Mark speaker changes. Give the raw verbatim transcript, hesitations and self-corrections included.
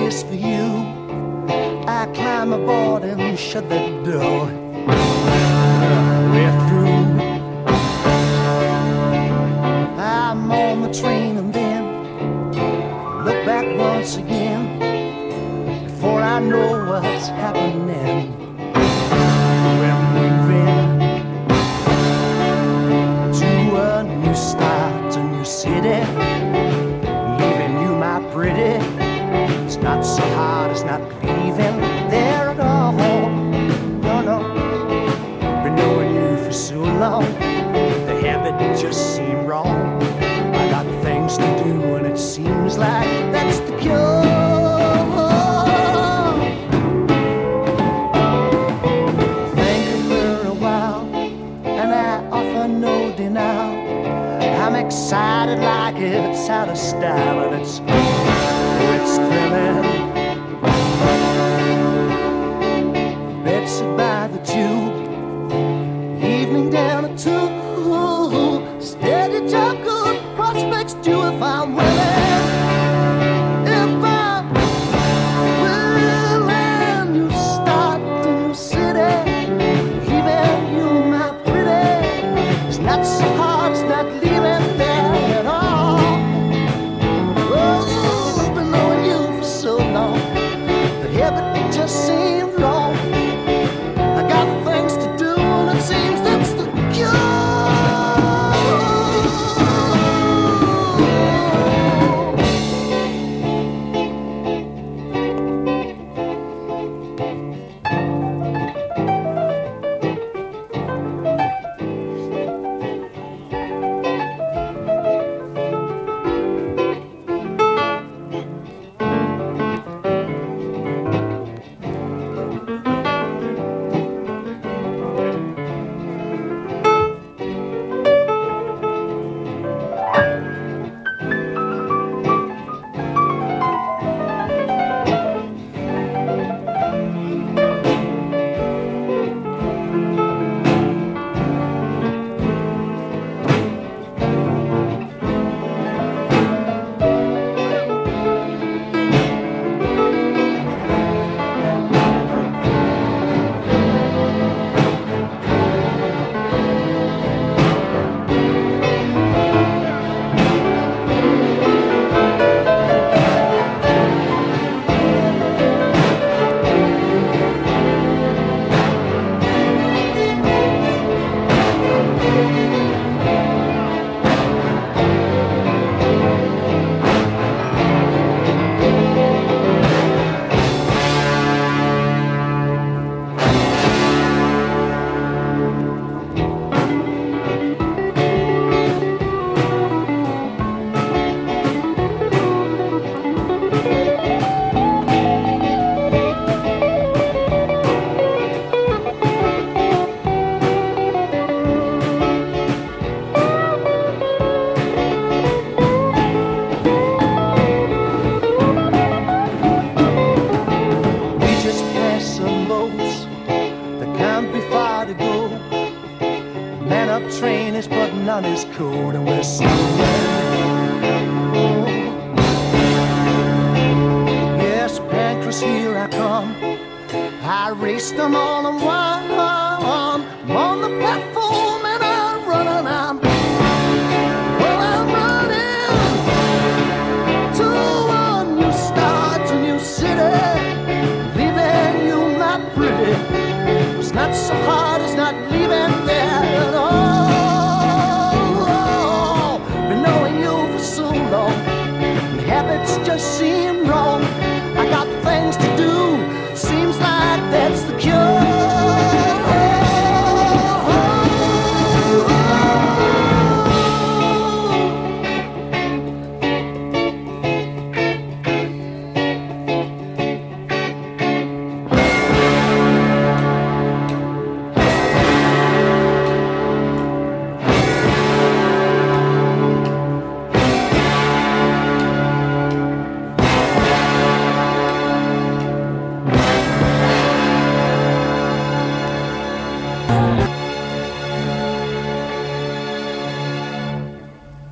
Speaker 1: place for you. I climb aboard and shut the door. We're through. I'm on the train and then look back once again before I know what's happening. We're moving to a new start, a new city, leaving you, my pretty. It's not so hard, it's not leaving there at all. No, no, been knowing you for so long, the habit just seemed wrong. I got things to do and it seems like that's the cure. I'm excited like it's out of style, and it's, it's thrilling. Bedsit by the tube, evening down at two. Steady talk, good prospects due if I'm willing. If I'm willing, you start a new city, leaving you, my pretty. It's not so hard, it's not leaving there at all. Oh, I've been knowing you for so long, but habit just seemed wrong. I got things to do and it seems that's the cure. Train is putting on his coat and we're singing. Oh. Yes, Pancras, here I come. I raced them all in one. I'm on the platform and I'm running. I'm, well, I'm running to a new start, a new city, leaving you, my pretty. It's not so hard, it's not leaving there at all. Habits just seem wrong.